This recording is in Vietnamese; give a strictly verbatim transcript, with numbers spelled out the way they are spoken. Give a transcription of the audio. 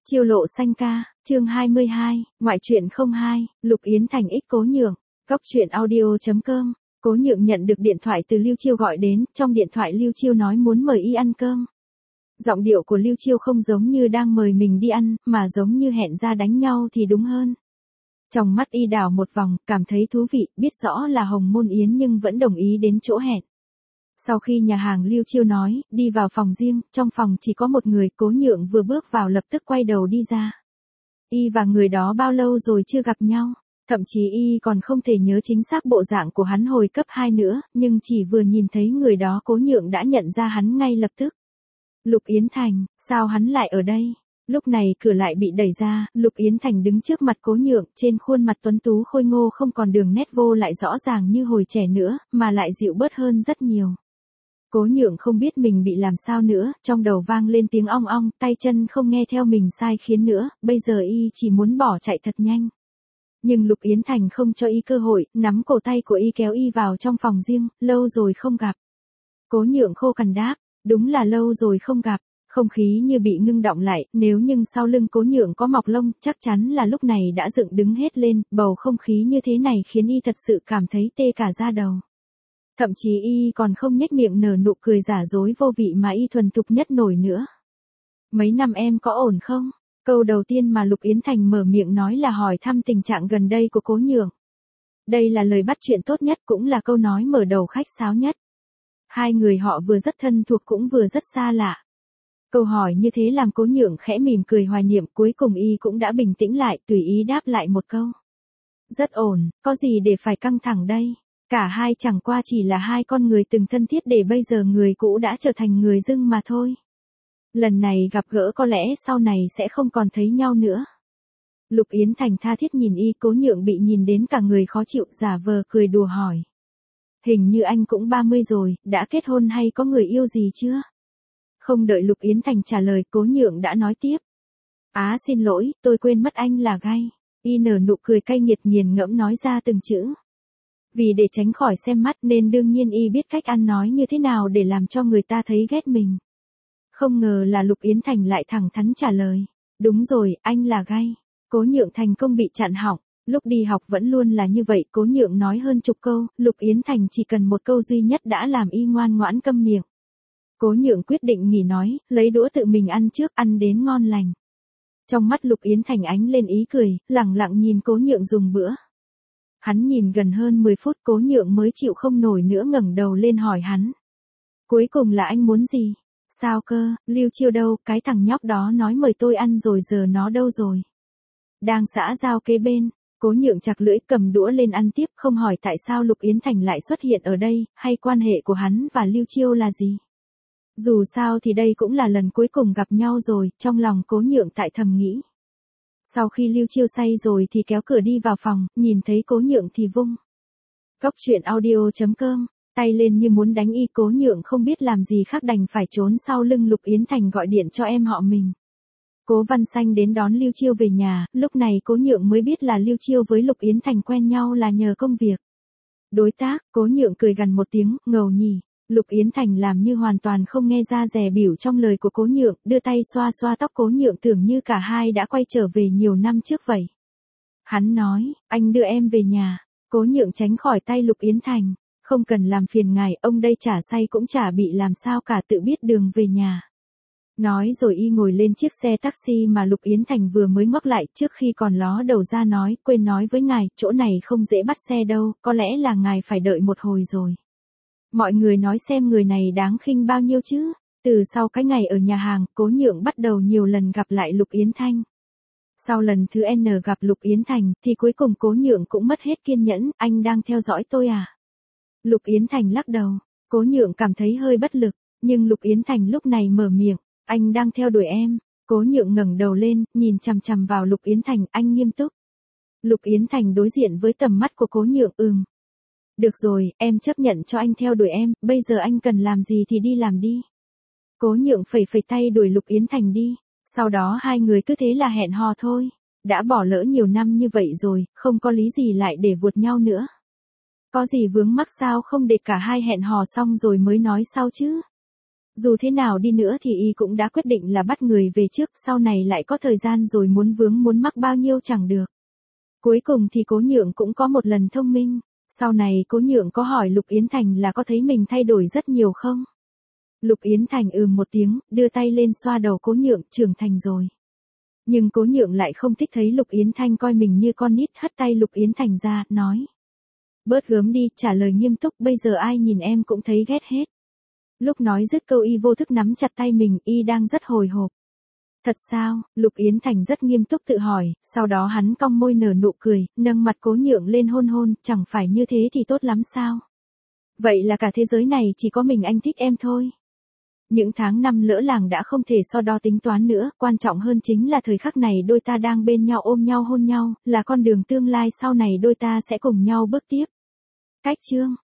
Chiêu lộ xanh ca, chương hai mươi hai, ngoại truyện không hai, Lục Yến Thành ích Cố Nhượng, góc truyện audio.com. Cố Nhượng nhận được điện thoại từ Lưu Chiêu gọi đến, trong điện thoại Lưu Chiêu nói muốn mời y ăn cơm. Giọng điệu của Lưu Chiêu không giống như đang mời mình đi ăn, mà giống như hẹn ra đánh nhau thì đúng hơn. Trong mắt y đảo một vòng, cảm thấy thú vị, biết rõ là Hồng Môn Yến nhưng vẫn đồng ý đến chỗ hẹn. Sau khi nhà hàng Lưu Chiêu nói, đi vào phòng riêng, trong phòng chỉ có một người, Cố Nhượng vừa bước vào lập tức quay đầu đi ra. Y và người đó bao lâu rồi chưa gặp nhau, thậm chí y còn không thể nhớ chính xác bộ dạng của hắn hồi cấp hai nữa, nhưng chỉ vừa nhìn thấy người đó Cố Nhượng đã nhận ra hắn ngay lập tức. Lục Yến Thành, sao hắn lại ở đây? Lúc này cửa lại bị đẩy ra, Lục Yến Thành đứng trước mặt Cố Nhượng, trên khuôn mặt tuấn tú khôi ngô không còn đường nét vô lại rõ ràng như hồi trẻ nữa, mà lại dịu bớt hơn rất nhiều. Cố Nhượng không biết mình bị làm sao nữa, trong đầu vang lên tiếng ong ong, tay chân không nghe theo mình sai khiến nữa, bây giờ y chỉ muốn bỏ chạy thật nhanh. Nhưng Lục Yến Thành không cho y cơ hội, nắm cổ tay của y kéo y vào trong phòng riêng, lâu rồi không gặp. Cố Nhượng khô cằn đáp, đúng là lâu rồi không gặp. Không khí như bị ngưng đọng lại, nếu nhưng sau lưng Cố Nhượng có mọc lông, chắc chắn là lúc này đã dựng đứng hết lên, bầu không khí như thế này khiến y thật sự cảm thấy tê cả da đầu. Thậm chí y còn không nhếch miệng nở nụ cười giả dối vô vị mà y thuần thục nhất nổi nữa. Mấy năm em có ổn không? Câu đầu tiên mà Lục Yến Thành mở miệng nói là hỏi thăm tình trạng gần đây của Cố Nhượng. Đây là lời bắt chuyện tốt nhất cũng là câu nói mở đầu khách sáo nhất. Hai người họ vừa rất thân thuộc cũng vừa rất xa lạ. Câu hỏi như thế làm Cố Nhượng khẽ mỉm cười hoài niệm, cuối cùng y cũng đã bình tĩnh lại, tùy ý đáp lại một câu. Rất ổn, có gì để phải căng thẳng đây? Cả hai chẳng qua chỉ là hai con người từng thân thiết để bây giờ người cũ đã trở thành người dưng mà thôi. Lần này gặp gỡ có lẽ sau này sẽ không còn thấy nhau nữa. Lục Yến Thành tha thiết nhìn y, Cố Nhượng bị nhìn đến cả người khó chịu, giả vờ cười đùa hỏi. Hình như anh cũng ba mươi rồi, đã kết hôn hay có người yêu gì chưa? Không đợi Lục Yến Thành trả lời, Cố Nhượng đã nói tiếp. Á xin lỗi, tôi quên mất anh là gay. Y nở nụ cười cay nghiệt nghiền ngẫm nói ra từng chữ. Vì để tránh khỏi xem mắt nên đương nhiên y biết cách ăn nói như thế nào để làm cho người ta thấy ghét mình. Không ngờ là Lục Yến Thành lại thẳng thắn trả lời. Đúng rồi, anh là gay. Cố Nhượng thành công bị chặn họng. Lúc đi học vẫn luôn là như vậy, Cố Nhượng nói hơn chục câu, Lục Yến Thành chỉ cần một câu duy nhất đã làm y ngoan ngoãn câm miệng. Cố Nhượng quyết định nghỉ nói, lấy đũa tự mình ăn trước, ăn đến ngon lành. Trong mắt Lục Yến Thành ánh lên ý cười, lẳng lặng nhìn Cố Nhượng dùng bữa. Hắn nhìn gần hơn mười phút, Cố Nhượng mới chịu không nổi nữa ngẩng đầu lên hỏi hắn. Cuối cùng là anh muốn gì? Sao cơ, Lưu Chiêu đâu, cái thằng nhóc đó nói mời tôi ăn rồi giờ nó đâu rồi? Đang xã giao kế bên. Cố Nhượng chặt lưỡi cầm đũa lên ăn tiếp, không hỏi tại sao Lục Yến Thành lại xuất hiện ở đây, hay quan hệ của hắn và Lưu Chiêu là gì. Dù sao thì đây cũng là lần cuối cùng gặp nhau rồi, trong lòng Cố Nhượng tại thầm nghĩ. Sau khi Lưu Chiêu say rồi thì kéo cửa đi vào phòng, nhìn thấy Cố Nhượng thì vung. Góc truyện audio.com, tay lên như muốn đánh y, Cố Nhượng không biết làm gì khác đành phải trốn sau lưng Lục Yến Thành gọi điện cho em họ mình. Cố Văn Xanh đến đón Lưu Chiêu về nhà, lúc này Cố Nhượng mới biết là Lưu Chiêu với Lục Yến Thành quen nhau là nhờ công việc. Đối tác, Cố Nhượng cười gằn một tiếng, ngầu nhỉ. Lục Yến Thành làm như hoàn toàn không nghe ra dè bỉu trong lời của Cố Nhượng, đưa tay xoa xoa tóc Cố Nhượng tưởng như cả hai đã quay trở về nhiều năm trước vậy. Hắn nói, anh đưa em về nhà. Cố Nhượng tránh khỏi tay Lục Yến Thành. Không cần làm phiền ngài, ông đây chả say cũng chả bị làm sao cả, tự biết đường về nhà. Nói rồi y ngồi lên chiếc xe taxi mà Lục Yến Thành vừa mới ngoắc lại, trước khi còn ló đầu ra nói, quên nói với ngài, chỗ này không dễ bắt xe đâu, có lẽ là ngài phải đợi một hồi rồi. Mọi người nói xem người này đáng khinh bao nhiêu chứ. Từ sau cái ngày ở nhà hàng, Cố Nhượng bắt đầu nhiều lần gặp lại Lục Yến Thành. Sau lần thứ N gặp Lục Yến Thành, thì cuối cùng Cố Nhượng cũng mất hết kiên nhẫn, anh đang theo dõi tôi à? Lục Yến Thành lắc đầu, Cố Nhượng cảm thấy hơi bất lực, nhưng Lục Yến Thành lúc này mở miệng, anh đang theo đuổi em. Cố Nhượng ngẩng đầu lên, nhìn chằm chằm vào Lục Yến Thành, anh nghiêm túc. Lục Yến Thành đối diện với tầm mắt của Cố Nhượng, ừm. Được rồi, em chấp nhận cho anh theo đuổi em, bây giờ anh cần làm gì thì đi làm đi. Cố Nhượng phẩy phẩy tay đuổi Lục Yến Thành đi, sau đó hai người cứ thế là hẹn hò thôi. Đã bỏ lỡ nhiều năm như vậy rồi, không có lý gì lại để vuột nhau nữa. Có gì vướng mắc sao không để cả hai hẹn hò xong rồi mới nói sau chứ. Dù thế nào đi nữa thì y cũng đã quyết định là bắt người về trước, sau này lại có thời gian rồi muốn vướng muốn mắc bao nhiêu chẳng được. Cuối cùng thì Cố Nhượng cũng có một lần thông minh, sau này Cố Nhượng có hỏi Lục Yến Thành là có thấy mình thay đổi rất nhiều không? Lục Yến Thành ừ một tiếng, đưa tay lên xoa đầu Cố Nhượng, trưởng thành rồi. Nhưng Cố Nhượng lại không thích thấy Lục Yến Thanh coi mình như con nít, hất tay Lục Yến Thành ra, nói. Bớt gớm đi, trả lời nghiêm túc, bây giờ ai nhìn em cũng thấy ghét hết. Lúc nói dứt câu y vô thức nắm chặt tay mình, y đang rất hồi hộp. Thật sao? Lục Yến Thành rất nghiêm túc tự hỏi, sau đó hắn cong môi nở nụ cười, nâng mặt Cố Nhượng lên hôn hôn, chẳng phải như thế thì tốt lắm sao? Vậy là cả thế giới này chỉ có mình anh thích em thôi. Những tháng năm lỡ làng đã không thể so đo tính toán nữa, quan trọng hơn chính là thời khắc này đôi ta đang bên nhau ôm nhau hôn nhau, là con đường tương lai sau này đôi ta sẽ cùng nhau bước tiếp. Cách chương